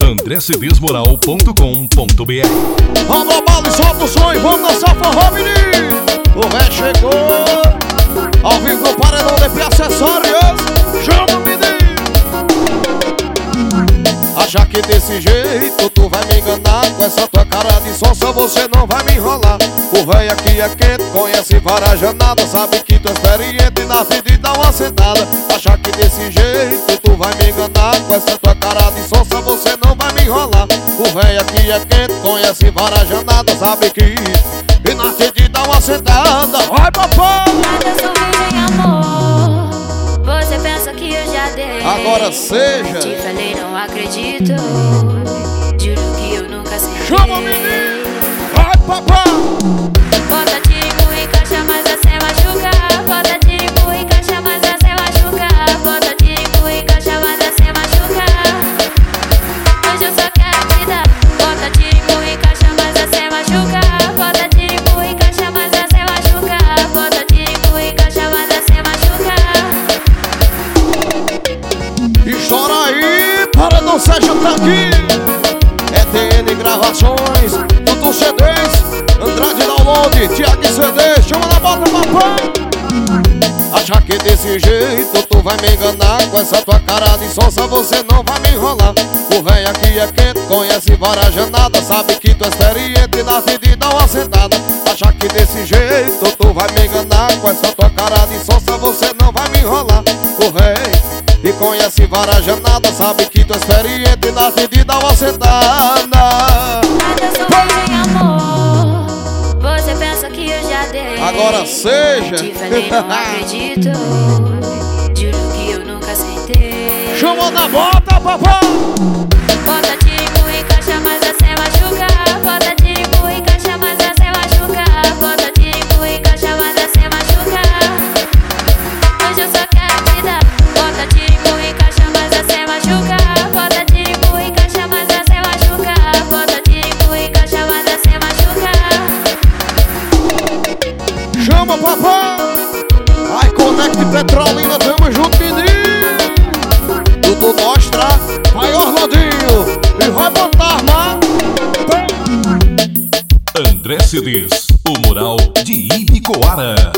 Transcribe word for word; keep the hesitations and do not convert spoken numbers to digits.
andré cedês moral ponto com ponto br. Abra a bala e solta o som e vamos dançar forró, menino. O ré chegou ao vivo no paredão de P Acessórios. Chama, menino. Achar que desse jeito tu vai me enganar, com essa tua cara de sonsa você não vai me enrolar. O véi aqui é quente, conhece várias janadas, sabe que tu é experiente na vida e dá uma sentada. Achar que desse jeito tu vai me enganar, com essa tua cara de sonsa você não vai me enrolar. O véi aqui é quente, conhece várias janadas, sabe que e na vida e dá uma sentada. Vai, papai! Nada eu sou virgem, amor. Você pensa que eu já dei. Agora seja. Te falei, não acredito. Juro que eu nunca senti. Chama, menino! Vai, papai! Bota tiro e caixa, mas você machuca. Bota tiro e caixa, mas você machuca. Bota tiro e caixa, mas você machuca. Hoje eu só quero te dar. Bota tiro e caixa, mas você machuca. Bota tiro e caixa, mas você machuca. Bota tiro e caixa, mas você machuca. Estoura aí, para não seja pra aqui. É T N Gravações, Tutu C Ds, Andrade Download, Thiago C D, chama na bota, papai. Achar que desse jeito tu vai me enganar, com essa tua cara de sonsa você não vai me enrolar. O véi aqui é quente, conhece várias janadas, sabe que tu é experiente na vida e dá uma sentada. Achar que desse jeito tu vai me enganar, com essa tua cara de sonsa você não vai me enrolar. O véi e conhece várias janadas, sabe que tu é experiente na vida e dá uma sentada. Nada eu sou virgem, amor. Você pensa que eu já dei. Agora seja. Te falei, não acredito. Juro que eu nunca sentei. Chama na bota, papai. Bota tiro e caixa, mas você machuca. Bota tiro e caixa, mas você machuca. Bota tiro e caixa, mas você machuca. Hoje eu só quero te dar. Bota tiro e caixa, mas você machuca. Bota tiro e caixa, mas você machuca. Bota tiro e caixa, mas você machuca. Chama, papai. Ai, Conect Petrolina, tamo junto, menino. Tudo mostra, vai Orlandinho e vai botar arma. André Cedês, o moral de Ibicoara.